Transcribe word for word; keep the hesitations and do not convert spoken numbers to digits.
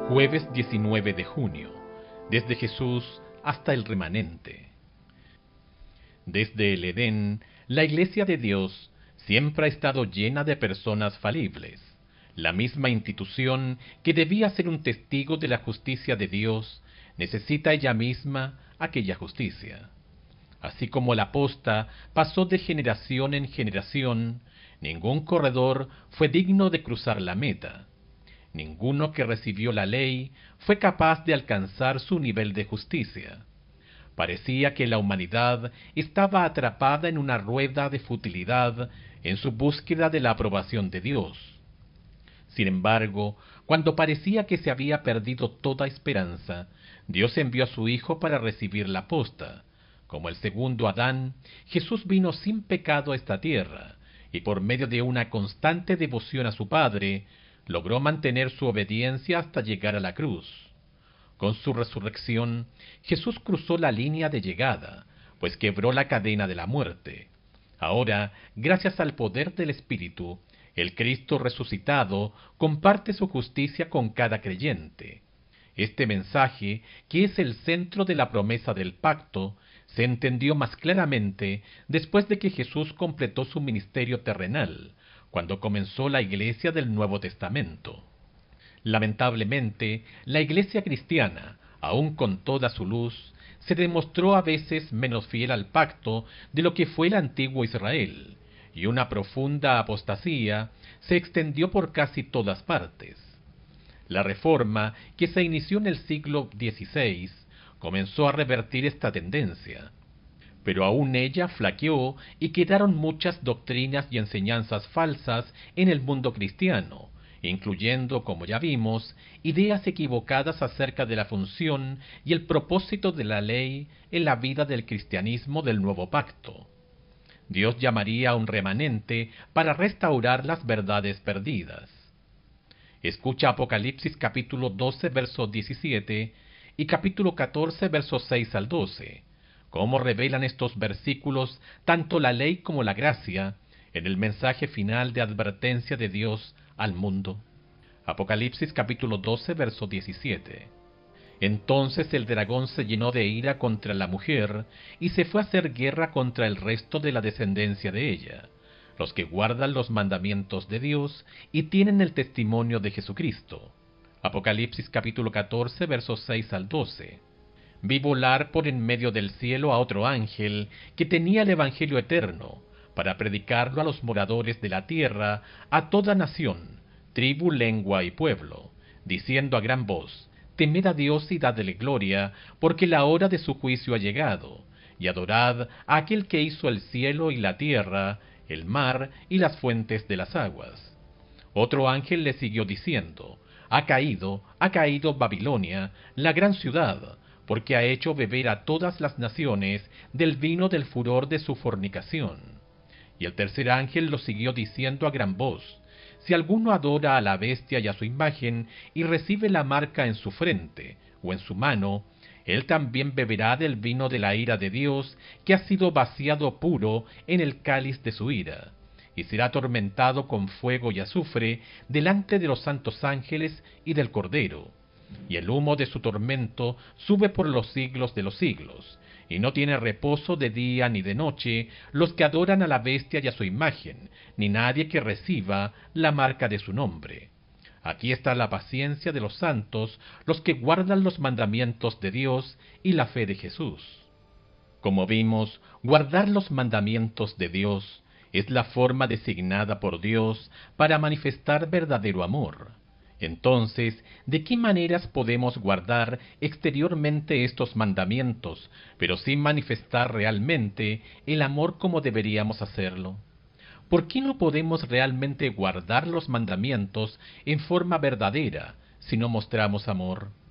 Jueves diecinueve de junio. Desde Jesús hasta el remanente. Desde el Edén, la Iglesia de Dios siempre ha estado llena de personas falibles. La misma institución que debía ser un testigo de la justicia de Dios, necesita ella misma aquella justicia. Así como la posta pasó de generación en generación, ningún corredor fue digno de cruzar la meta. Ninguno que recibió la ley fue capaz de alcanzar su nivel de justicia. Parecía que la humanidad estaba atrapada en una rueda de futilidad en su búsqueda de la aprobación de Dios. Sin embargo, cuando parecía que se había perdido toda esperanza, Dios envió a su Hijo para recibir la posta. Como el segundo Adán, Jesús vino sin pecado a esta tierra, y por medio de una constante devoción a su Padre, logró mantener su obediencia hasta llegar a la cruz. Con su resurrección, Jesús cruzó la línea de llegada, pues quebró la cadena de la muerte. Ahora, gracias al poder del Espíritu, el Cristo resucitado comparte su justicia con cada creyente. Este mensaje, que es el centro de la promesa del pacto, se entendió más claramente después de que Jesús completó su ministerio terrenal, cuando comenzó la Iglesia del Nuevo Testamento. Lamentablemente, la Iglesia cristiana, aun con toda su luz, se demostró a veces menos fiel al pacto de lo que fue el antiguo Israel, y una profunda apostasía se extendió por casi todas partes. La Reforma, que se inició en el siglo dieciséis, comenzó a revertir esta tendencia. Pero aún ella flaqueó y quedaron muchas doctrinas y enseñanzas falsas en el mundo cristiano, incluyendo, como ya vimos, ideas equivocadas acerca de la función y el propósito de la ley en la vida del cristianismo del nuevo pacto. Dios llamaría a un remanente para restaurar las verdades perdidas. Escucha Apocalipsis capítulo doce, verso diecisiete y capítulo catorce, versos seis al doce. Cómo revelan estos versículos tanto la ley como la gracia en el mensaje final de advertencia de Dios al mundo. Apocalipsis capítulo doce, verso diecisiete. Entonces el dragón se llenó de ira contra la mujer y se fue a hacer guerra contra el resto de la descendencia de ella, los que guardan los mandamientos de Dios y tienen el testimonio de Jesucristo. Apocalipsis capítulo catorce, versos seis al doce. Vi volar por en medio del cielo a otro ángel que tenía el evangelio eterno, para predicarlo a los moradores de la tierra, a toda nación, tribu, lengua y pueblo, diciendo a gran voz: temed a Dios y dadle gloria, porque la hora de su juicio ha llegado, y adorad a aquel que hizo el cielo y la tierra, el mar y las fuentes de las aguas. Otro ángel le siguió diciendo: ha caído, ha caído Babilonia, la gran ciudad, porque ha hecho beber a todas las naciones del vino del furor de su fornicación. Y el tercer ángel lo siguió diciendo a gran voz: si alguno adora a la bestia y a su imagen, y recibe la marca en su frente o en su mano, él también beberá del vino de la ira de Dios, que ha sido vaciado puro en el cáliz de su ira, y será atormentado con fuego y azufre delante de los santos ángeles y del Cordero. Y el humo de su tormento sube por los siglos de los siglos, y no tiene reposo de día ni de noche los que adoran a la bestia y a su imagen, ni nadie que reciba la marca de su nombre. Aquí está la paciencia de los santos, los que guardan los mandamientos de Dios y la fe de Jesús. Como vimos, guardar los mandamientos de Dios es la forma designada por Dios para manifestar verdadero amor. Entonces, ¿de qué maneras podemos guardar exteriormente estos mandamientos, pero sin manifestar realmente el amor como deberíamos hacerlo? ¿Por qué no podemos realmente guardar los mandamientos en forma verdadera si no mostramos amor?